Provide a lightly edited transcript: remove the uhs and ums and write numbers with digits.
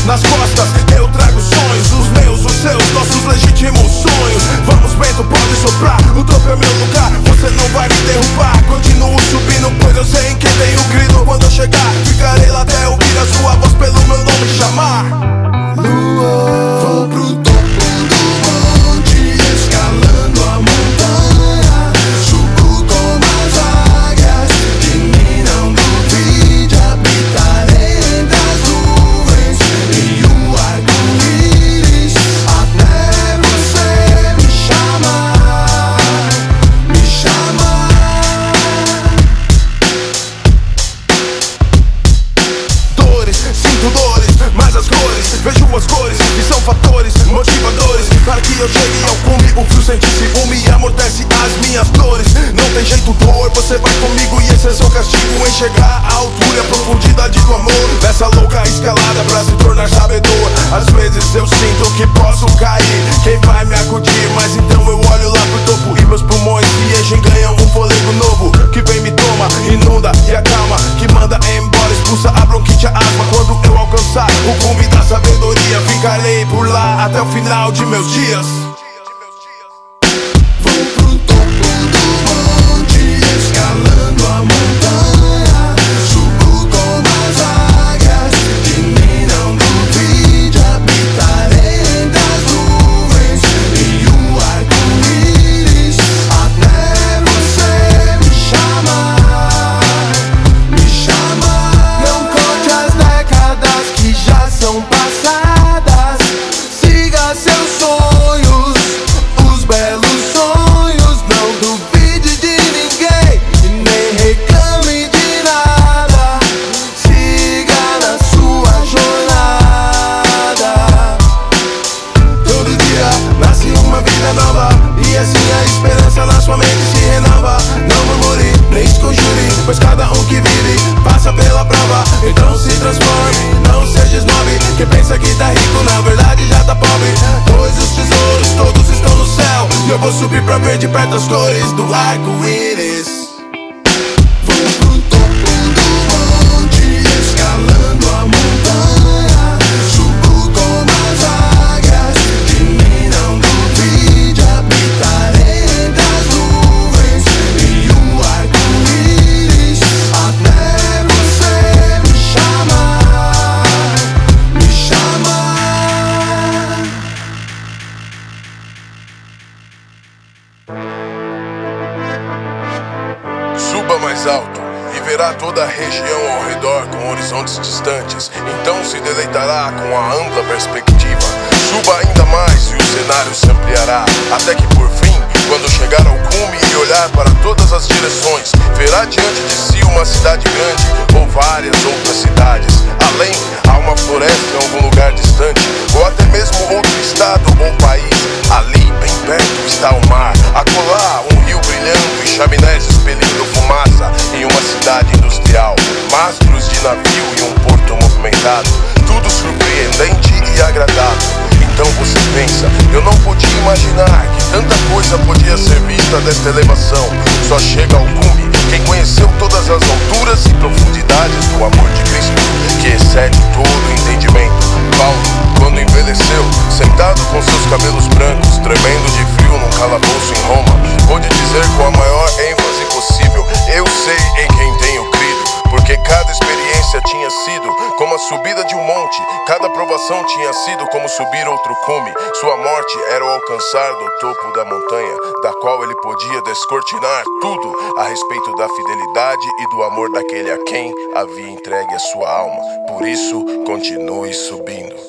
nas costas eu trago sonhos, os meus, os seus, nossos legítimos sonhos. Vamos vento, pode soprar, o topo é meu lugar, você não vai me derrubar. Continuo subindo, pois eu sei em quem tenho grito. Quando eu chegar, ficarei lá até ouvir a sua voz pelo meu nome chamar. Lua, vou pro topo do monte, escalando a montanha. Subo como as águias, de mim não duvide. Habitarei entre as nuvens e o arco-íris, até você me chamar, me chamar. Dores, sinto dores, mas as cores, vejo as cores que são fatores motivadores para que eu chegue ao cume. O frio sente ciúme e amortece as minhas dores. Não tem jeito, dor, você vai comigo e esse é seu castigo, em chegar à altura e a profundidade do amor. Nessa louca escalada pra se tornar sabedor. Às vezes eu sinto que posso cair, quem vai me acudir? Mas então eu olho lá pro topo e meus pulmões se enchem, ganham um fôlego novo que vem, me toma, inunda e acalma, que manda embora, expulsa a bronquite, a asma. Quando eu alcançar o cume da sabedoria, ficarei por lá até o final de meus dias. Vou pro topo do monte, escalando a montanha. Subo como as águias, de mim não duvide. Habitarei entre as nuvens e o arco-íris, até você me chamar, me chamar. Não conte as décadas que já são passadas. Siga seus sonhos, os belos sonhos. Não duvide de ninguém e nem reclame de nada. Siga na sua jornada. Todo dia nasce uma vida nova, e assim a esperança na sua mente se renova. Não murmure, nem esconjure, pois cada um que vive passa pela prova. Então se transforme, não seja snob. Quem pensa que tá rico, na verdade já tá pobre. Pois os tesouros todos estão no céu, e eu vou subir pra ver de perto as cores do arco-íris. Vou pro topo do monte, escalando a montanha. Subo como as águias, de mim não duvide. Habitarei entre as nuvens e o arco-íris, até você me chamar, me chamar. Suba mais alto e verá toda a região ao redor com horizontes distantes. Então se deleitará com a ampla perspectiva. Suba ainda mais e o cenário se ampliará, até que por fim, quando chegar ao cume e olhar para todas as direções, verá diante de si uma cidade grande ou várias outras cidades. Além, há uma floresta em algum lugar distante, ou até mesmo outro estado ou país. Ali, bem perto, está o mar. Acolá, um rio brilhando e chaminés expelindo fumaça em uma cidade industrial. Mastros de navio e um porto movimentado. Tudo surpreendente e agradável. Então você pensa, eu não podia imaginar que tanta coisa podia ser vista desta elevação. Só chega ao cume quem conheceu todas as alturas e profundidades do amor de Cristo, que excede todo entendimento. Paulo, quando envelheceu, sentado com seus cabelos brancos, tremendo de frio num calabouço em Roma, pôde dizer com a maior ênfase possível: eu sei em quem tenho crido. Porque cada experiência tinha sido como a subida de um monte, cada provação tinha sido como subir outro cume. Sua morte era o alcançar do topo da montanha, da qual ele podia descortinar tudo a respeito da fidelidade e do amor daquele a quem havia entregue a sua alma. Por isso, continue subindo.